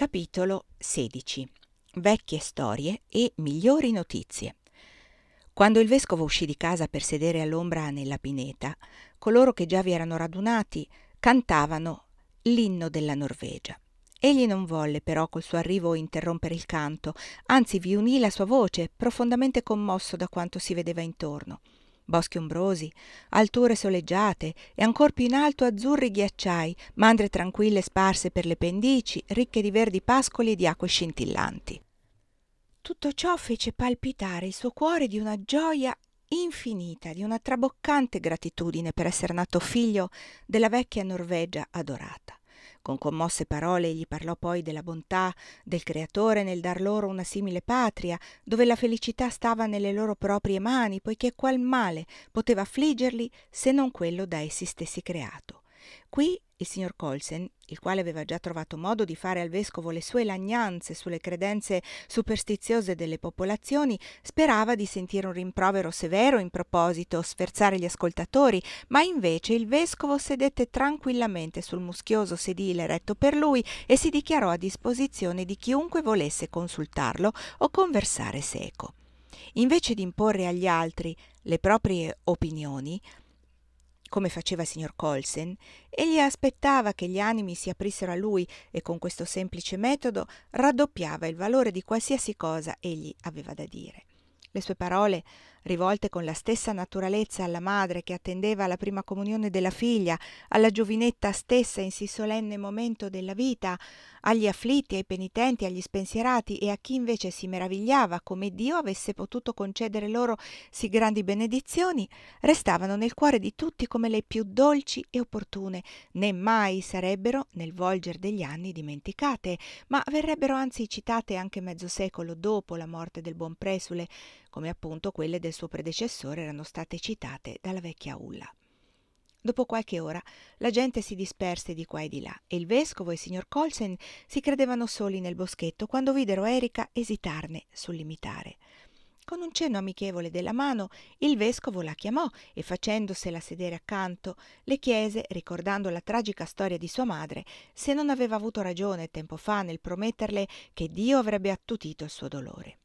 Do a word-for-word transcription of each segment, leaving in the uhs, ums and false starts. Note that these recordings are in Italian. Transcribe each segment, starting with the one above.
Capitolo sedici. Vecchie storie e migliori notizie. Quando il vescovo uscì di casa per sedere all'ombra nella pineta, coloro che già vi erano radunati cantavano l'inno della Norvegia. Egli non volle però col suo arrivo interrompere il canto, anzi vi unì la sua voce, profondamente commosso da quanto si vedeva intorno. Boschi ombrosi, alture soleggiate e ancor più in alto azzurri ghiacciai, mandre tranquille sparse per le pendici, ricche di verdi pascoli e di acque scintillanti. Tutto ciò fece palpitare il suo cuore di una gioia infinita, di una traboccante gratitudine per essere nato figlio della vecchia Norvegia adorata. Con commosse parole egli parlò poi della bontà del Creatore nel dar loro una simile patria, dove la felicità stava nelle loro proprie mani, poiché qual male poteva affliggerli se non quello da essi stessi creato. Qui il signor Colsen, il quale aveva già trovato modo di fare al vescovo le sue lagnanze sulle credenze superstiziose delle popolazioni, sperava di sentire un rimprovero severo in proposito, sferzare gli ascoltatori, ma invece il vescovo sedette tranquillamente sul muschioso sedile retto per lui e si dichiarò a disposizione di chiunque volesse consultarlo o conversare seco. Invece di imporre agli altri le proprie opinioni, come faceva il signor Colsen, egli aspettava che gli animi si aprissero a lui e con questo semplice metodo raddoppiava il valore di qualsiasi cosa egli aveva da dire. Le sue parole, rivolte con la stessa naturalezza alla madre che attendeva la prima comunione della figlia, alla giovinetta stessa in sì solenne momento della vita, agli afflitti, ai penitenti, agli spensierati e a chi invece si meravigliava come Dio avesse potuto concedere loro sì grandi benedizioni, restavano nel cuore di tutti come le più dolci e opportune, né mai sarebbero nel volger degli anni dimenticate, ma verrebbero anzi citate anche mezzo secolo dopo la morte del buon presule, come appunto quelle del suo predecessore erano state citate dalla vecchia Ulla. Dopo qualche ora la gente si disperse di qua e di là e il vescovo e il signor Colsen si credevano soli nel boschetto quando videro Erika esitarne sull'imitare. Con un cenno amichevole della mano il vescovo la chiamò e facendosela sedere accanto le chiese, ricordando la tragica storia di sua madre, se non aveva avuto ragione tempo fa nel prometterle che Dio avrebbe attutito il suo dolore.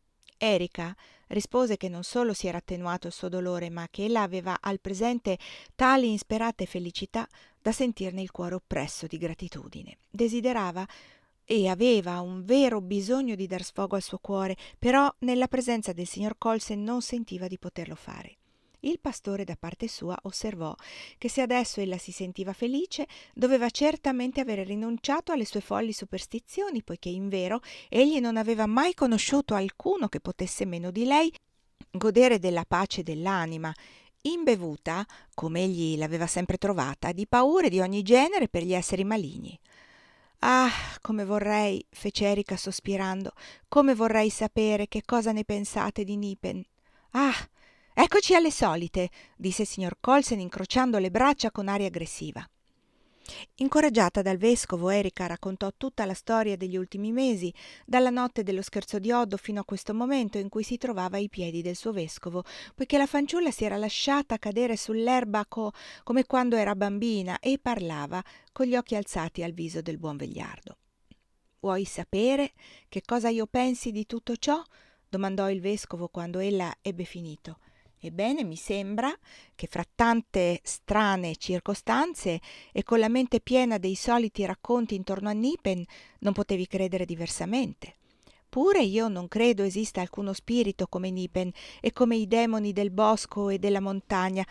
Erika rispose che non solo si era attenuato il suo dolore, ma che ella aveva al presente tali insperate felicità da sentirne il cuore oppresso di gratitudine. Desiderava e aveva un vero bisogno di dar sfogo al suo cuore, però nella presenza del signor Colsen non sentiva di poterlo fare. Il pastore da parte sua osservò che se adesso ella si sentiva felice, doveva certamente avere rinunciato alle sue folli superstizioni, poiché invero egli non aveva mai conosciuto alcuno che potesse meno di lei godere della pace dell'anima, imbevuta, come egli l'aveva sempre trovata, di paure di ogni genere per gli esseri maligni. «Ah, come vorrei», fece Erika sospirando, «come vorrei sapere che cosa ne pensate di Nipen. Ah, eccoci alle solite», disse il signor Colsen incrociando le braccia con aria aggressiva. Incoraggiata dal vescovo, Erika raccontò tutta la storia degli ultimi mesi, dalla notte dello scherzo di Oddo fino a questo momento in cui si trovava ai piedi del suo vescovo, poiché la fanciulla si era lasciata cadere sull'erba co- come quando era bambina e parlava con gli occhi alzati al viso del buon vegliardo. «Vuoi sapere che cosa io pensi di tutto ciò?» domandò il vescovo quando ella ebbe finito. «Ebbene, mi sembra che fra tante strane circostanze e con la mente piena dei soliti racconti intorno a Nipen non potevi credere diversamente. Pure io non credo esista alcuno spirito come Nipen e come i demoni del bosco e della montagna.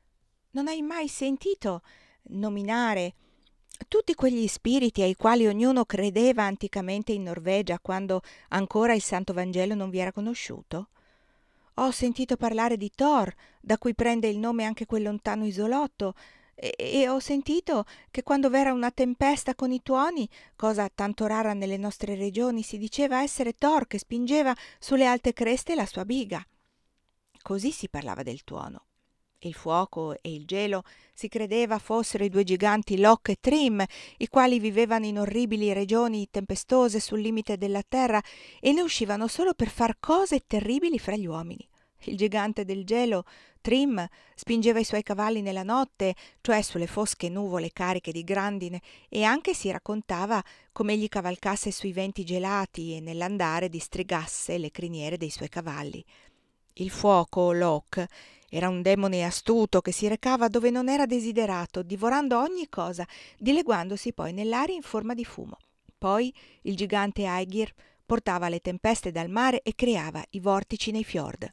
Non hai mai sentito nominare tutti quegli spiriti ai quali ognuno credeva anticamente in Norvegia quando ancora il Santo Vangelo non vi era conosciuto? Ho sentito parlare di Thor, da cui prende il nome anche quel lontano isolotto, e, e ho sentito che quando v'era una tempesta con i tuoni, cosa tanto rara nelle nostre regioni, si diceva essere Thor che spingeva sulle alte creste la sua biga. Così si parlava del tuono. Il fuoco e il gelo si credeva fossero i due giganti Loc e Trim, i quali vivevano in orribili regioni tempestose sul limite della terra e ne uscivano solo per far cose terribili fra gli uomini. Il gigante del gelo Trim spingeva i suoi cavalli nella notte, cioè sulle fosche nuvole cariche di grandine, e anche si raccontava come egli cavalcasse sui venti gelati e nell'andare distrigasse le criniere dei suoi cavalli. Il fuoco, Lok, era un demone astuto che si recava dove non era desiderato, divorando ogni cosa, dileguandosi poi nell'aria in forma di fumo. Poi il gigante Aegir portava le tempeste dal mare e creava i vortici nei fiord.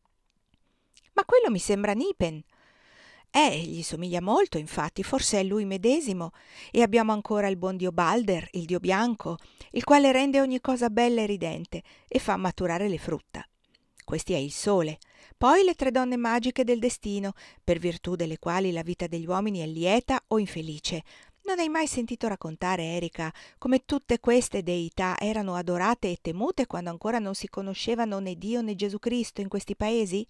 «Ma quello mi sembra Nipen». «Eh, gli somiglia molto, infatti, forse è lui medesimo. E abbiamo ancora il buon dio Balder, il dio bianco, il quale rende ogni cosa bella e ridente e fa maturare le frutta. Questi è il sole. Poi le tre donne magiche del destino, per virtù delle quali la vita degli uomini è lieta o infelice. Non hai mai sentito raccontare, Erika, come tutte queste deità erano adorate e temute quando ancora non si conoscevano né Dio né Gesù Cristo in questi paesi?»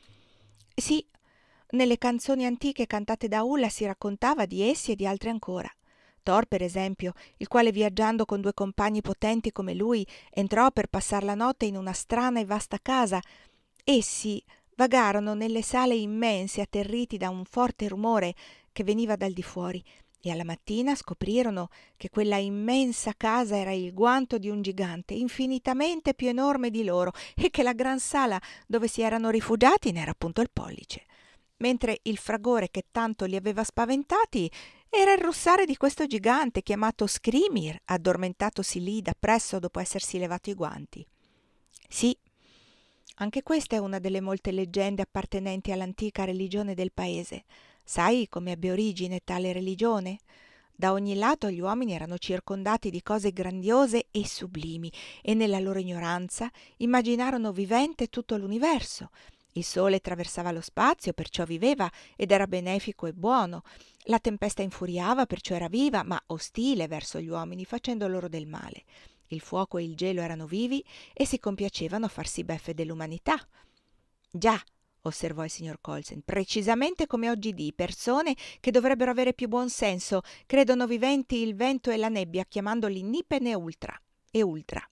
«Sì, nelle canzoni antiche cantate da Ulla si raccontava di essi e di altri ancora. Thor, per esempio, il quale viaggiando con due compagni potenti come lui entrò per passar la notte in una strana e vasta casa. Essi vagarono nelle sale immense atterriti da un forte rumore che veniva dal di fuori e alla mattina scoprirono che quella immensa casa era il guanto di un gigante infinitamente più enorme di loro e che la gran sala dove si erano rifugiati n'era appunto il pollice, mentre il fragore che tanto li aveva spaventati era il russare di questo gigante chiamato Skrimir, addormentatosi lì da presso dopo essersi levato i guanti. Sì, anche questa è una delle molte leggende appartenenti all'antica religione del paese. Sai come ebbe origine tale religione? Da ogni lato gli uomini erano circondati di cose grandiose e sublimi e nella loro ignoranza immaginarono vivente tutto l'universo. Il sole attraversava lo spazio, perciò viveva ed era benefico e buono. La tempesta infuriava, perciò era viva, ma ostile verso gli uomini, facendo loro del male. Il fuoco e il gelo erano vivi e si compiacevano a farsi beffe dell'umanità. «Già», osservò il signor Colsen, «precisamente come oggidì persone che dovrebbero avere più buon senso credono viventi il vento e la nebbia, chiamandoli Nipen e Ultra. E Ultra.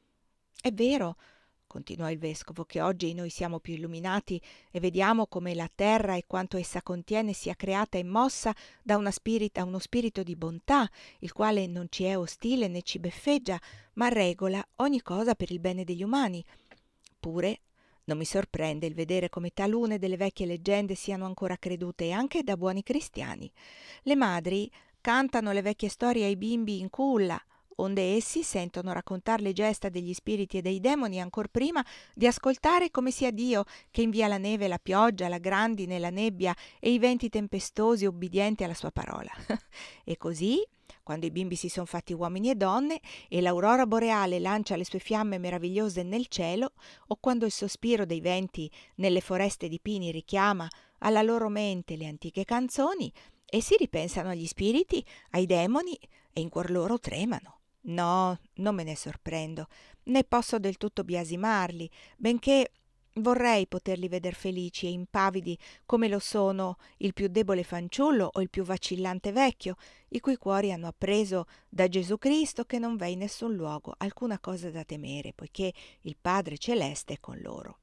È vero», continuò il vescovo, «che oggi noi siamo più illuminati e vediamo come la terra e quanto essa contiene sia creata e mossa da, una spirita, uno spirito di bontà, il quale non ci è ostile né ci beffeggia, ma regola ogni cosa per il bene degli umani. Pure non mi sorprende il vedere come talune delle vecchie leggende siano ancora credute anche da buoni cristiani. Le madri cantano le vecchie storie ai bimbi in culla, onde essi sentono raccontar le gesta degli spiriti e dei demoni ancor prima di ascoltare come sia Dio che invia la neve, la pioggia, la grandine, la nebbia e i venti tempestosi ubbidienti alla sua parola. E così, quando i bimbi si son fatti uomini e donne e l'aurora boreale lancia le sue fiamme meravigliose nel cielo, o quando il sospiro dei venti nelle foreste di pini richiama alla loro mente le antiche canzoni, essi ripensano agli spiriti, ai demoni e in cuor loro tremano. No, non me ne sorprendo, né posso del tutto biasimarli, benché vorrei poterli veder felici e impavidi come lo sono il più debole fanciullo o il più vacillante vecchio, i cui cuori hanno appreso da Gesù Cristo che non v'è in nessun luogo alcuna cosa da temere, poiché il Padre Celeste è con loro.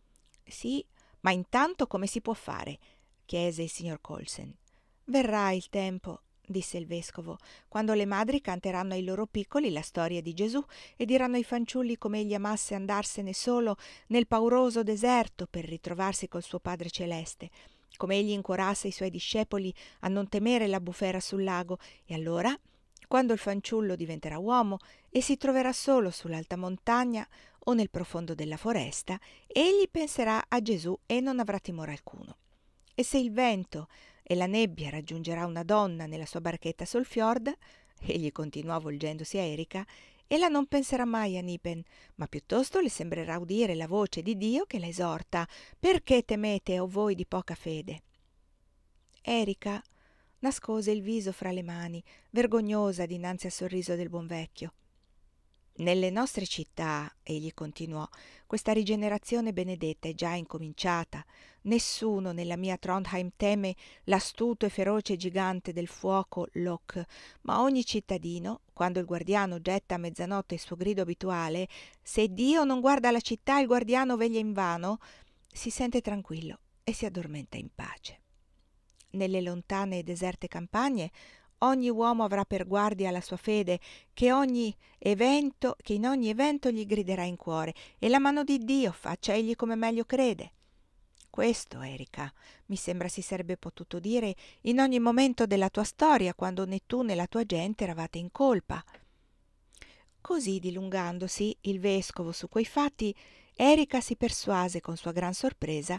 «Sì, ma intanto come si può fare?» chiese il signor Colsen. «Verrà il tempo», disse il vescovo, «quando le madri canteranno ai loro piccoli la storia di Gesù e diranno ai fanciulli come egli amasse andarsene solo nel pauroso deserto per ritrovarsi col suo Padre Celeste, come egli incuorasse i suoi discepoli a non temere la bufera sul lago, e allora, quando il fanciullo diventerà uomo e si troverà solo sull'alta montagna o nel profondo della foresta, egli penserà a Gesù e non avrà timore alcuno. E se il vento e la nebbia raggiungerà una donna nella sua barchetta sul fiord», egli continuò volgendosi a Erika, «ella non penserà mai a Nipen, ma piuttosto le sembrerà udire la voce di Dio che la esorta: perché temete, o voi di poca fede?» Erika nascose il viso fra le mani, vergognosa dinanzi al sorriso del buon vecchio. «Nelle nostre città», egli continuò, «questa rigenerazione benedetta è già incominciata. Nessuno nella mia Trondheim teme l'astuto e feroce gigante del fuoco Lok, ma ogni cittadino, quando il guardiano getta a mezzanotte il suo grido abituale, se Dio non guarda la città il guardiano veglia invano, si sente tranquillo e si addormenta in pace. Nelle lontane e deserte campagne ogni uomo avrà per guardia la sua fede, che ogni evento, che in ogni evento gli griderà in cuore, e la mano di Dio faccia egli come meglio crede. Questo, Erika, mi sembra si sarebbe potuto dire in ogni momento della tua storia, quando né tu né la tua gente eravate in colpa. Così, dilungandosi il vescovo su quei fatti, Erika si persuase con sua gran sorpresa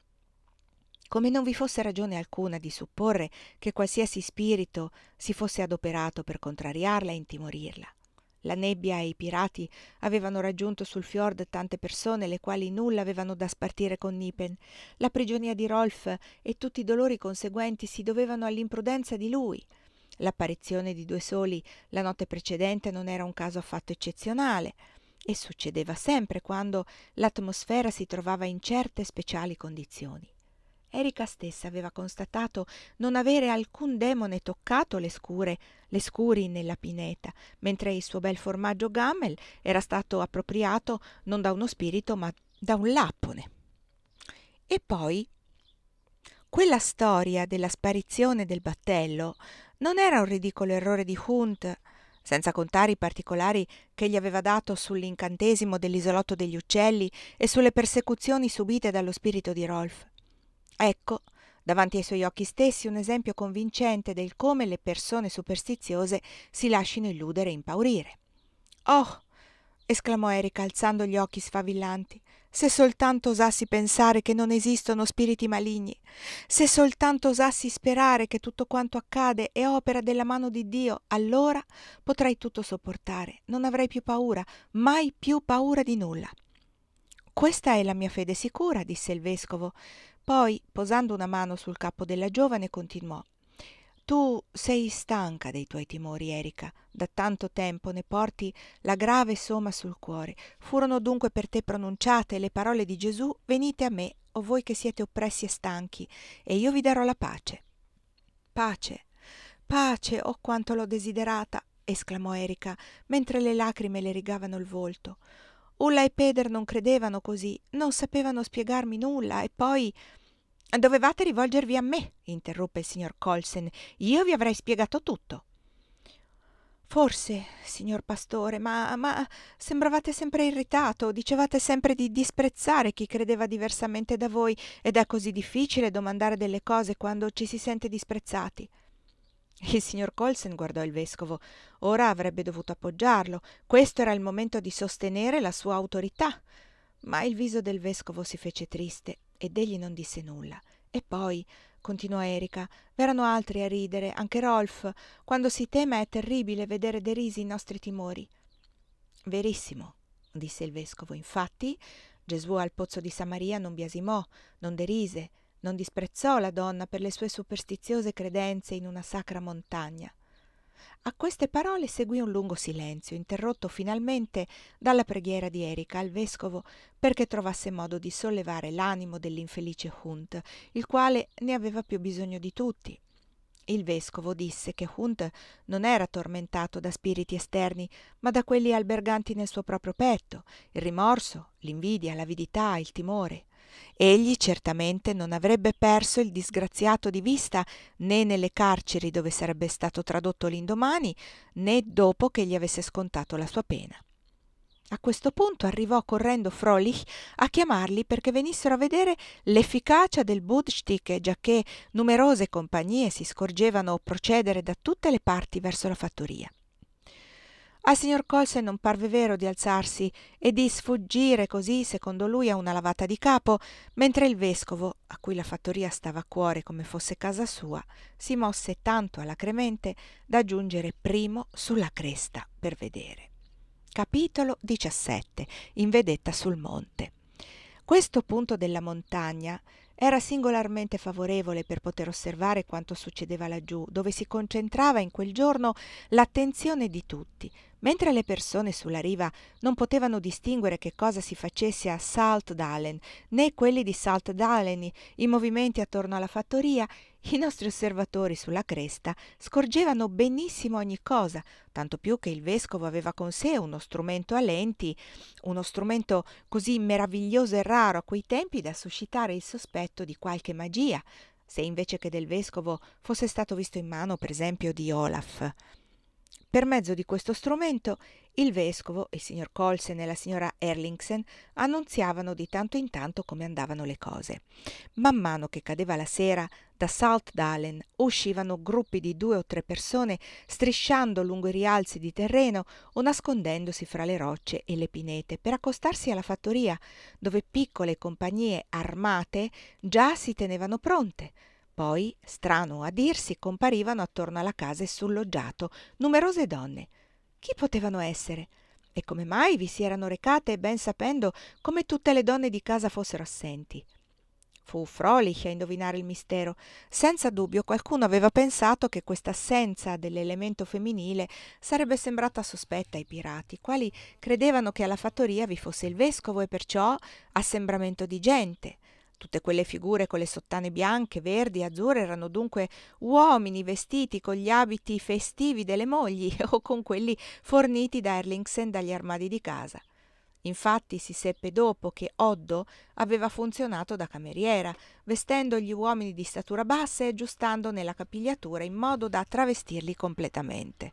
come non vi fosse ragione alcuna di supporre che qualsiasi spirito si fosse adoperato per contrariarla e intimorirla. La nebbia e i pirati avevano raggiunto sul fiord tante persone le quali nulla avevano da spartire con Nipen. La prigionia di Rolf e tutti i dolori conseguenti si dovevano all'imprudenza di lui. L'apparizione di due soli la notte precedente non era un caso affatto eccezionale e succedeva sempre quando l'atmosfera si trovava in certe speciali condizioni. Erika stessa aveva constatato non avere alcun demone toccato le scure, le scuri nella pineta, mentre il suo bel formaggio Gammel era stato appropriato non da uno spirito ma da un lappone. E poi quella storia della sparizione del battello non era un ridicolo errore di Hunt, senza contare i particolari che gli aveva dato sull'incantesimo dell'isolotto degli uccelli e sulle persecuzioni subite dallo spirito di Rolf. Ecco, davanti ai suoi occhi stessi, un esempio convincente del come le persone superstiziose si lascino illudere e impaurire. «Oh!» esclamò Erika, alzando gli occhi sfavillanti. «Se soltanto osassi pensare che non esistono spiriti maligni! Se soltanto osassi sperare che tutto quanto accade è opera della mano di Dio, allora potrei tutto sopportare, non avrei più paura, mai più paura di nulla!» «Questa è la mia fede sicura», disse il vescovo. Poi, posando una mano sul capo della giovane, continuò. «Tu sei stanca dei tuoi timori, Erika. Da tanto tempo ne porti la grave somma sul cuore. Furono dunque per te pronunciate le parole di Gesù: venite a me, o voi che siete oppressi e stanchi, e io vi darò la pace». «Pace, pace, oh quanto l'ho desiderata!» esclamò Erika, mentre le lacrime le rigavano il volto. Ulla e Peder non credevano così, non sapevano spiegarmi nulla, e poi... «Dovevate rivolgervi a me», interruppe il signor Colsen. «Io vi avrei spiegato tutto». «Forse, signor pastore, ma, ma sembravate sempre irritato, dicevate sempre di disprezzare chi credeva diversamente da voi, ed è così difficile domandare delle cose quando ci si sente disprezzati». Il signor Colsen guardò il vescovo. Ora avrebbe dovuto appoggiarlo. Questo era il momento di sostenere la sua autorità. Ma il viso del vescovo si fece triste ed egli non disse nulla. E poi, continuò Erika, v'erano altri a ridere, anche Rolf. Quando si teme è terribile vedere derisi i nostri timori. Verissimo, disse il vescovo. Infatti Gesù al pozzo di Samaria non biasimò, non derise, non disprezzò la donna per le sue superstiziose credenze in una sacra montagna. A queste parole seguì un lungo silenzio, interrotto finalmente dalla preghiera di Erika al vescovo perché trovasse modo di sollevare l'animo dell'infelice Hunt, il quale ne aveva più bisogno di tutti. Il vescovo disse che Hunt non era tormentato da spiriti esterni, ma da quelli alberganti nel suo proprio petto: il rimorso, l'invidia, l'avidità, il timore. Egli certamente non avrebbe perso il disgraziato di vista né nelle carceri dove sarebbe stato tradotto l'indomani, né dopo che gli avesse scontato la sua pena. A questo punto arrivò correndo Fröhlich a chiamarli perché venissero a vedere l'efficacia del Budstick, giacché numerose compagnie si scorgevano procedere da tutte le parti verso la fattoria. Al signor Colsen non parve vero di alzarsi e di sfuggire così, secondo lui, a una lavata di capo, mentre il vescovo, a cui la fattoria stava a cuore come fosse casa sua, si mosse tanto alacremente da giungere primo sulla cresta per vedere. Capitolo diciassette. In vedetta sul monte. Questo punto della montagna era singolarmente favorevole per poter osservare quanto succedeva laggiù, dove si concentrava in quel giorno l'attenzione di tutti, Mentre le persone sulla riva non potevano distinguere che cosa si facesse a Saltdalen, né quelli di Saltdalen i movimenti attorno alla fattoria, i nostri osservatori sulla cresta scorgevano benissimo ogni cosa, tanto più che il vescovo aveva con sé uno strumento a lenti, uno strumento così meraviglioso e raro a quei tempi da suscitare il sospetto di qualche magia, se invece che del vescovo fosse stato visto in mano, per esempio, di Olaf. Per mezzo di questo strumento il vescovo, il signor Colsen e la signora Erlingsen annunziavano di tanto in tanto come andavano le cose. Man mano che cadeva la sera, da Saltdalen uscivano gruppi di due o tre persone strisciando lungo i rialzi di terreno o nascondendosi fra le rocce e le pinete per accostarsi alla fattoria, dove piccole compagnie armate già si tenevano pronte. Poi, strano a dirsi, comparivano attorno alla casa e sul loggiato numerose donne. Chi potevano essere? E come mai vi si erano recate, ben sapendo come tutte le donne di casa fossero assenti? Fu Fröhlich a indovinare il mistero. Senza dubbio qualcuno aveva pensato che questa assenza dell'elemento femminile sarebbe sembrata sospetta ai pirati, quali credevano che alla fattoria vi fosse il vescovo e perciò assembramento di gente. Tutte quelle figure con le sottane bianche, verdi e azzurre erano dunque uomini vestiti con gli abiti festivi delle mogli o con quelli forniti da Erlingsen dagli armadi di casa. Infatti si seppe dopo che Oddo aveva funzionato da cameriera, vestendo gli uomini di statura bassa e aggiustando nella capigliatura in modo da travestirli completamente.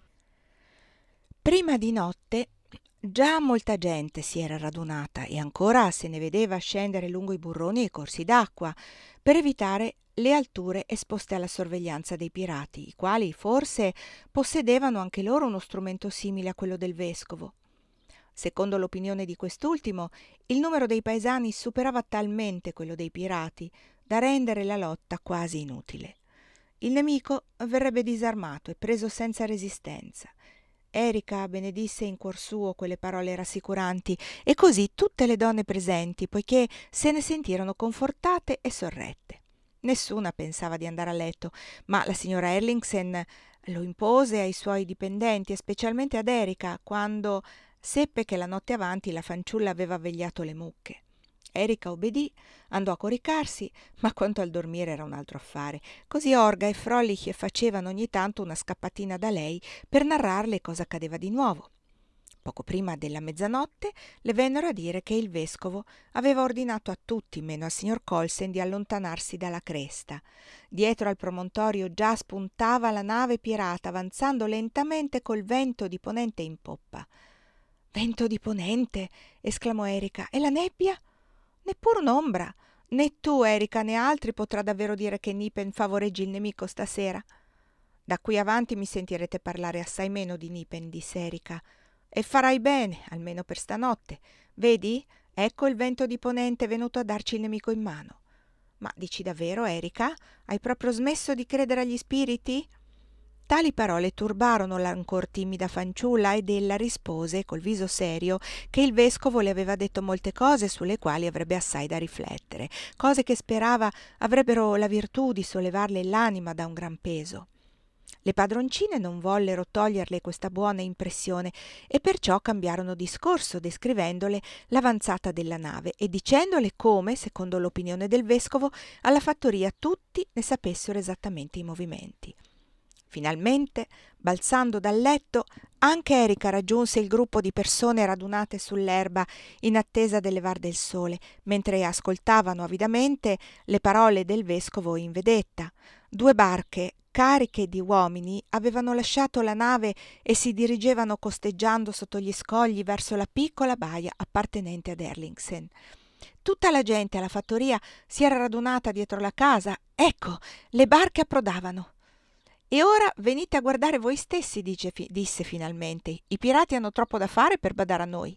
Prima di notte già molta gente si era radunata e ancora se ne vedeva scendere lungo i burroni e i corsi d'acqua per evitare le alture esposte alla sorveglianza dei pirati, i quali forse possedevano anche loro uno strumento simile a quello del vescovo. Secondo l'opinione di quest'ultimo, il numero dei paesani superava talmente quello dei pirati da rendere la lotta quasi inutile. Il nemico verrebbe disarmato e preso senza resistenza. Erika benedisse in cuor suo quelle parole rassicuranti e così tutte le donne presenti, poiché se ne sentirono confortate e sorrette. Nessuna pensava di andare a letto, ma la signora Erlingsen lo impose ai suoi dipendenti e specialmente ad Erika, quando seppe che la notte avanti la fanciulla aveva vegliato le mucche. Erika obbedì, andò a coricarsi, ma quanto al dormire era un altro affare. Così Orga e Fröhlich facevano ogni tanto una scappatina da lei per narrarle cosa accadeva di nuovo. Poco prima della mezzanotte le vennero a dire che il vescovo aveva ordinato a tutti, meno al signor Colsen, di allontanarsi dalla cresta. Dietro al promontorio già spuntava la nave pirata, avanzando lentamente col vento di ponente in poppa. «Vento di ponente!» esclamò Erika. «E la nebbia?» «Neppure un'ombra. Né tu, Erika, né altri potrà davvero dire che Nipen favoreggi il nemico stasera». «Da qui avanti mi sentirete parlare assai meno di Nipen», disse Erika. «E farai bene, almeno per stanotte. Vedi? Ecco il vento di ponente venuto a darci il nemico in mano». «Ma dici davvero, Erika? Hai proprio smesso di credere agli spiriti?» Tali parole turbarono l'ancor timida fanciulla ed ella rispose col viso serio che il vescovo le aveva detto molte cose sulle quali avrebbe assai da riflettere, cose che sperava avrebbero la virtù di sollevarle l'anima da un gran peso. Le padroncine non vollero toglierle questa buona impressione e perciò cambiarono discorso, descrivendole l'avanzata della nave e dicendole come, secondo l'opinione del vescovo, alla fattoria tutti ne sapessero esattamente i movimenti. Finalmente, balzando dal letto, anche Erika raggiunse il gruppo di persone radunate sull'erba in attesa del levar del sole, mentre ascoltavano avidamente le parole del vescovo in vedetta. Due barche cariche di uomini avevano lasciato la nave e si dirigevano costeggiando sotto gli scogli verso la piccola baia appartenente ad Erlingsen. Tutta la gente alla fattoria si era radunata dietro la casa. Ecco, le barche approdavano. «E ora venite a guardare voi stessi», dice, disse finalmente. «I pirati hanno troppo da fare per badare a noi».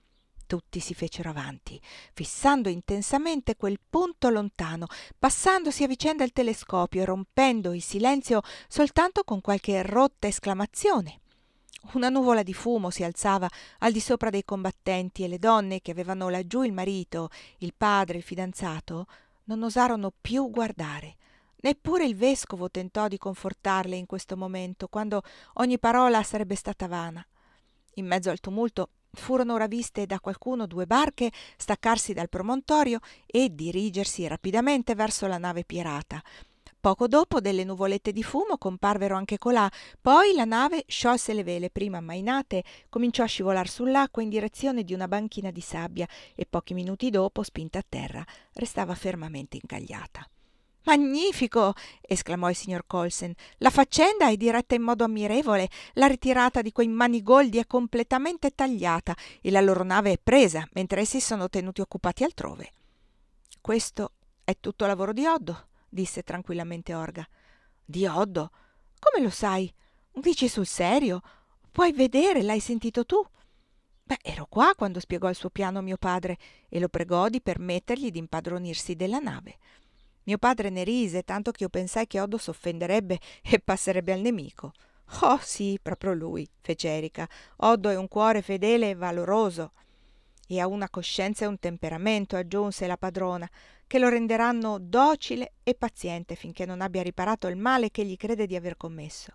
Tutti si fecero avanti, fissando intensamente quel punto lontano, passandosi a vicenda il telescopio e rompendo il silenzio soltanto con qualche rotta esclamazione. Una nuvola di fumo si alzava al di sopra dei combattenti e le donne che avevano laggiù il marito, il padre, il fidanzato, non osarono più guardare. Neppure il vescovo tentò di confortarle in questo momento, quando ogni parola sarebbe stata vana. In mezzo al tumulto furono ora viste da qualcuno due barche staccarsi dal promontorio e dirigersi rapidamente verso la nave pirata. Poco dopo delle nuvolette di fumo comparvero anche colà, poi la nave sciolse le vele prima ammainate, cominciò a scivolar sull'acqua in direzione di una banchina di sabbia e pochi minuti dopo, spinta a terra, restava fermamente incagliata. «Magnifico!» esclamò il signor Colsen. «La faccenda è diretta in modo ammirevole, la ritirata di quei manigoldi è completamente tagliata e la loro nave è presa, mentre essi sono tenuti occupati altrove». «Questo è tutto lavoro di Oddo», disse tranquillamente Orga. «Di Oddo? Come lo sai? Dici sul serio? Puoi vedere, l'hai sentito tu?» «Beh, ero qua quando spiegò il suo piano a mio padre e lo pregò di permettergli di impadronirsi della nave. Mio padre ne rise, tanto che io pensai che Oddo s'offenderebbe e passerebbe al nemico». «Oh sì, proprio lui», fece Erika. «Oddo è un cuore fedele e valoroso». «E ha una coscienza e un temperamento», aggiunse la padrona, «che lo renderanno docile e paziente finché non abbia riparato il male che egli crede di aver commesso».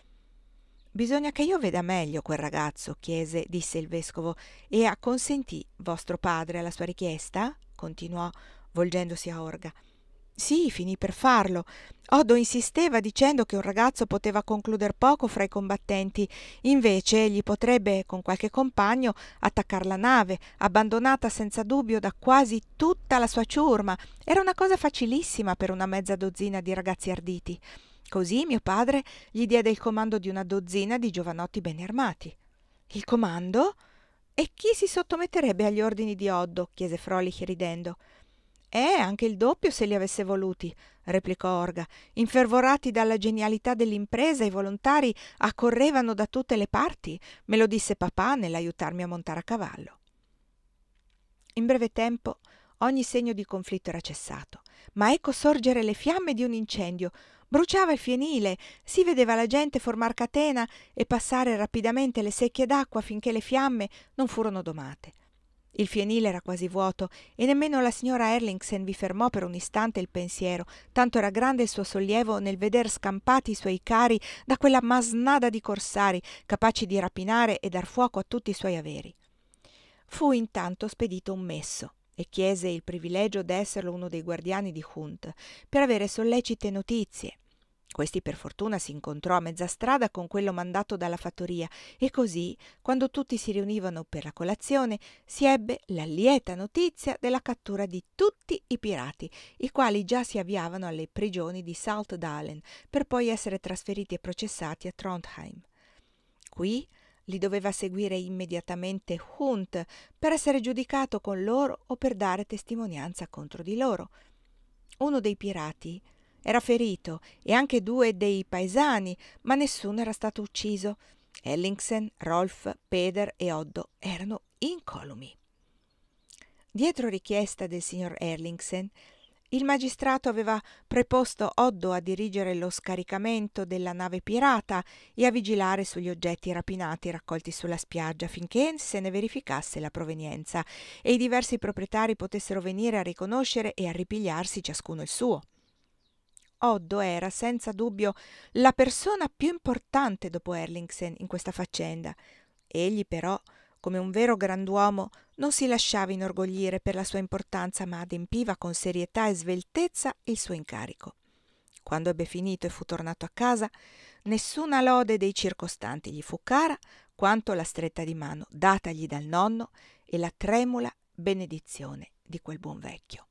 «Bisogna che io veda meglio quel ragazzo», chiese, disse il vescovo. «E acconsentì vostro padre alla sua richiesta?» continuò, volgendosi a Orga. «Sì, finì per farlo. Oddo insisteva dicendo che un ragazzo poteva concluder poco fra i combattenti, invece egli potrebbe, con qualche compagno, attaccar la nave, abbandonata senza dubbio da quasi tutta la sua ciurma. Era una cosa facilissima per una mezza dozzina di ragazzi arditi. Così mio padre gli diede il comando di una dozzina di giovanotti bene armati». «Il comando? E chi si sottometterebbe agli ordini di Oddo?» chiese Frölich ridendo. «Eh, anche il doppio se li avesse voluti», replicò Orga. «Infervorati dalla genialità dell'impresa, i volontari accorrevano da tutte le parti. Me lo disse papà nell'aiutarmi a montare a cavallo». In breve tempo ogni segno di conflitto era cessato, ma ecco sorgere le fiamme di un incendio. Bruciava il fienile, si vedeva la gente formar catena e passare rapidamente le secchie d'acqua finché le fiamme non furono domate. Il fienile era quasi vuoto e nemmeno la signora Erlingsen vi fermò per un istante il pensiero, tanto era grande il suo sollievo nel veder scampati i suoi cari da quella masnada di corsari capaci di rapinare e dar fuoco a tutti i suoi averi. Fu intanto spedito un messo e chiese il privilegio d'esserlo uno dei guardiani di Hunt per avere sollecite notizie. Questi per fortuna si incontrò a mezza strada con quello mandato dalla fattoria e così, quando tutti si riunivano per la colazione, si ebbe la lieta notizia della cattura di tutti i pirati, i quali già si avviavano alle prigioni di Saltdalen per poi essere trasferiti e processati a Trondheim. Qui li doveva seguire immediatamente Hunt per essere giudicato con loro o per dare testimonianza contro di loro. Uno dei pirati era ferito e anche due dei paesani, ma nessuno era stato ucciso. Ellingsen, Rolf, Peder e Oddo erano incolumi. Dietro richiesta del signor Erlingsen, il magistrato aveva preposto Oddo a dirigere lo scaricamento della nave pirata e a vigilare sugli oggetti rapinati raccolti sulla spiaggia finché se ne verificasse la provenienza e i diversi proprietari potessero venire a riconoscere e a ripigliarsi ciascuno il suo. Oddo era senza dubbio la persona più importante dopo Erlingsen in questa faccenda. Egli però, come un vero grand'uomo, non si lasciava inorgoglire per la sua importanza, ma adempiva con serietà e sveltezza il suo incarico. Quando ebbe finito e fu tornato a casa, nessuna lode dei circostanti gli fu cara quanto la stretta di mano datagli dal nonno e la tremula benedizione di quel buon vecchio.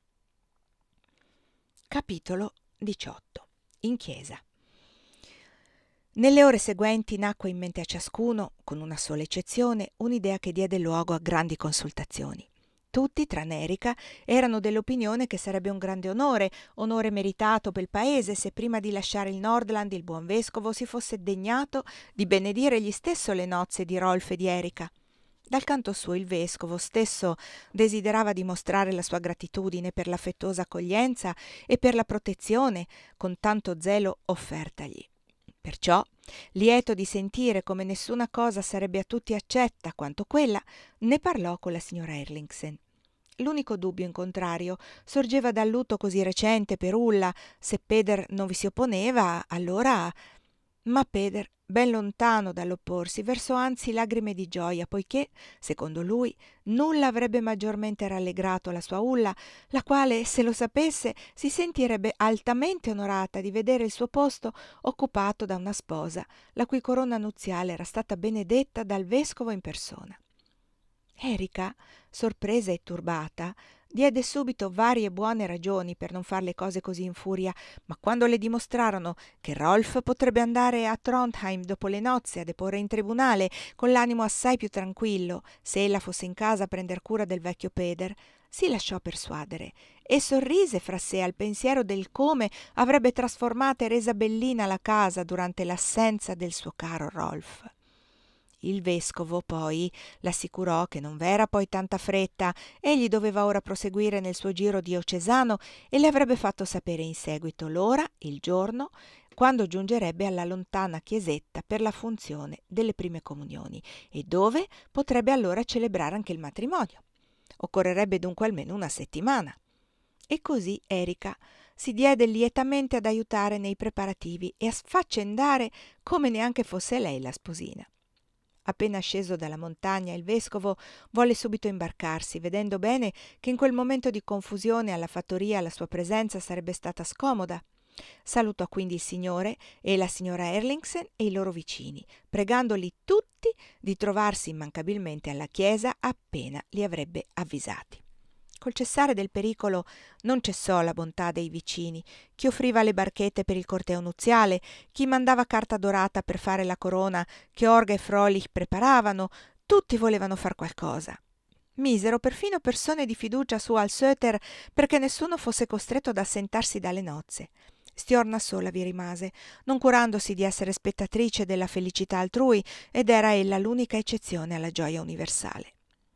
Capitolo diciotto. In chiesa. Nelle ore seguenti nacque in mente a ciascuno, con una sola eccezione, un'idea che diede luogo a grandi consultazioni. Tutti, tranne Erika, erano dell'opinione che sarebbe un grande onore, onore meritato per il paese, se prima di lasciare il Nordland il buon vescovo si fosse degnato di benedire egli stesso le nozze di Rolf e di Erika. Dal canto suo il vescovo stesso desiderava dimostrare la sua gratitudine per l'affettuosa accoglienza e per la protezione con tanto zelo offertagli. Perciò, lieto di sentire come nessuna cosa sarebbe a tutti accetta quanto quella, ne parlò con la signora Erlingsen. L'unico dubbio in contrario sorgeva dal lutto così recente per Ulla. Se Peder non vi si opponeva, allora Ma Peder, ben lontano dall'opporsi, versò anzi lagrime di gioia, poiché, secondo lui, nulla avrebbe maggiormente rallegrato la sua Ulla, la quale, se lo sapesse, si sentirebbe altamente onorata di vedere il suo posto occupato da una sposa, la cui corona nuziale era stata benedetta dal vescovo in persona. Erika, sorpresa e turbata, diede subito varie buone ragioni per non far le cose così in furia, ma quando le dimostrarono che Rolf potrebbe andare a Trondheim dopo le nozze a deporre in tribunale con l'animo assai più tranquillo se ella fosse in casa a prender cura del vecchio Peder, si lasciò persuadere e sorrise fra sé al pensiero del come avrebbe trasformata e resa bellina la casa durante l'assenza del suo caro Rolf. Il vescovo poi l'assicurò che non v'era poi tanta fretta, egli doveva ora proseguire nel suo giro diocesano e le avrebbe fatto sapere in seguito l'ora, il giorno, quando giungerebbe alla lontana chiesetta per la funzione delle prime comunioni e dove potrebbe allora celebrare anche il matrimonio. Occorrerebbe dunque almeno una settimana. E così Erika si diede lietamente ad aiutare nei preparativi e a sfaccendare come neanche fosse lei la sposina. Appena sceso dalla montagna, il vescovo volle subito imbarcarsi, vedendo bene che in quel momento di confusione alla fattoria la sua presenza sarebbe stata scomoda. Salutò quindi il signore e la signora Erlingsen e i loro vicini, pregandoli tutti di trovarsi immancabilmente alla chiesa appena li avrebbe avvisati. Col cessare del pericolo non cessò la bontà dei vicini, chi offriva le barchette per il corteo nuziale, chi mandava carta dorata per fare la corona che Orga e Frolich preparavano, tutti volevano far qualcosa. Misero perfino persone di fiducia su al Söter perché nessuno fosse costretto ad assentarsi dalle nozze. Stiorna sola vi rimase, non curandosi di essere spettatrice della felicità altrui, ed era ella l'unica eccezione alla gioia universale.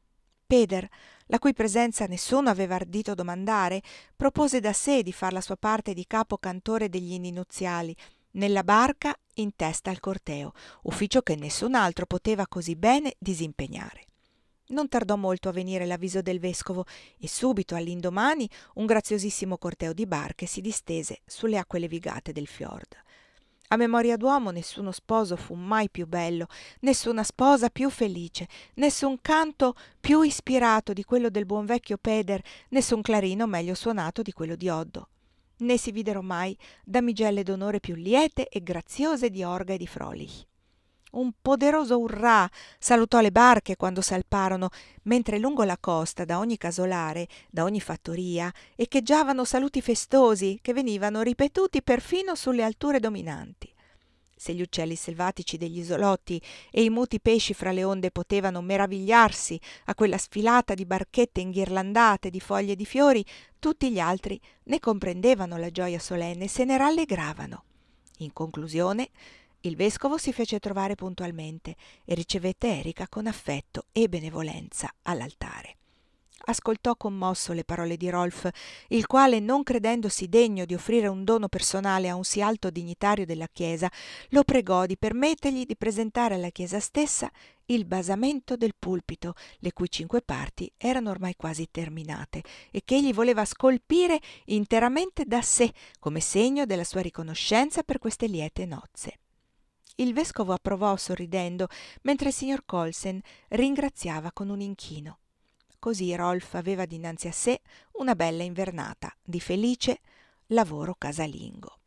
Peder, la cui presenza nessuno aveva ardito domandare, propose da sé di far la sua parte di capo cantore degli inni nuziali, nella barca in testa al corteo, ufficio che nessun altro poteva così bene disimpegnare. Non tardò molto a venire l'avviso del vescovo e subito all'indomani un graziosissimo corteo di barche si distese sulle acque levigate del fiord. A memoria d'uomo nessuno sposo fu mai più bello, nessuna sposa più felice, nessun canto più ispirato di quello del buon vecchio Peder, nessun clarino meglio suonato di quello di Oddo. Né si videro mai damigelle d'onore più liete e graziose di Orga e di Frolich. Un poderoso urrà salutò le barche quando salparono, mentre lungo la costa, da ogni casolare, da ogni fattoria, echeggiavano saluti festosi che venivano ripetuti perfino sulle alture dominanti. Se gli uccelli selvatici degli isolotti e i muti pesci fra le onde potevano meravigliarsi a quella sfilata di barchette inghirlandate di foglie e di fiori, tutti gli altri ne comprendevano la gioia solenne e se ne rallegravano. In conclusione, il vescovo si fece trovare puntualmente e ricevette Erika con affetto e benevolenza all'altare. Ascoltò commosso le parole di Rolf, il quale, non credendosi degno di offrire un dono personale a un sì alto dignitario della Chiesa, lo pregò di permettergli di presentare alla Chiesa stessa il basamento del pulpito, le cui cinque parti erano ormai quasi terminate, e che egli voleva scolpire interamente da sé, come segno della sua riconoscenza per queste liete nozze. Il vescovo approvò sorridendo, mentre il signor Colsen ringraziava con un inchino. Così Rolf aveva dinanzi a sé una bella invernata di felice lavoro casalingo.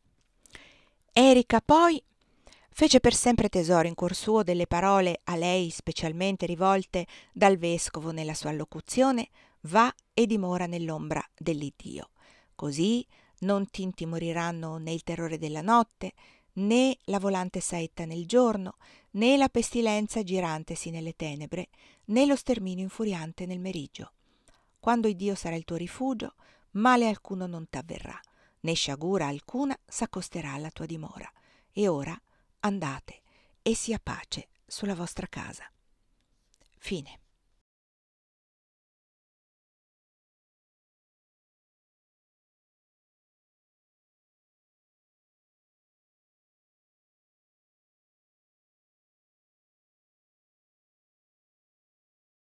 Erika poi fece per sempre tesoro in cuor suo delle parole a lei specialmente rivolte dal vescovo nella sua allocuzione: va e dimora nell'ombra dell'Iddio. Così non ti intimoriranno né il terrore della notte, né la volante saetta nel giorno, né la pestilenza girantesi nelle tenebre, né lo sterminio infuriante nel meriggio. Quando Iddio sarà il tuo rifugio, male alcuno non t'avverrà, né sciagura alcuna s'accosterà alla tua dimora. E ora andate e sia pace sulla vostra casa. Fine.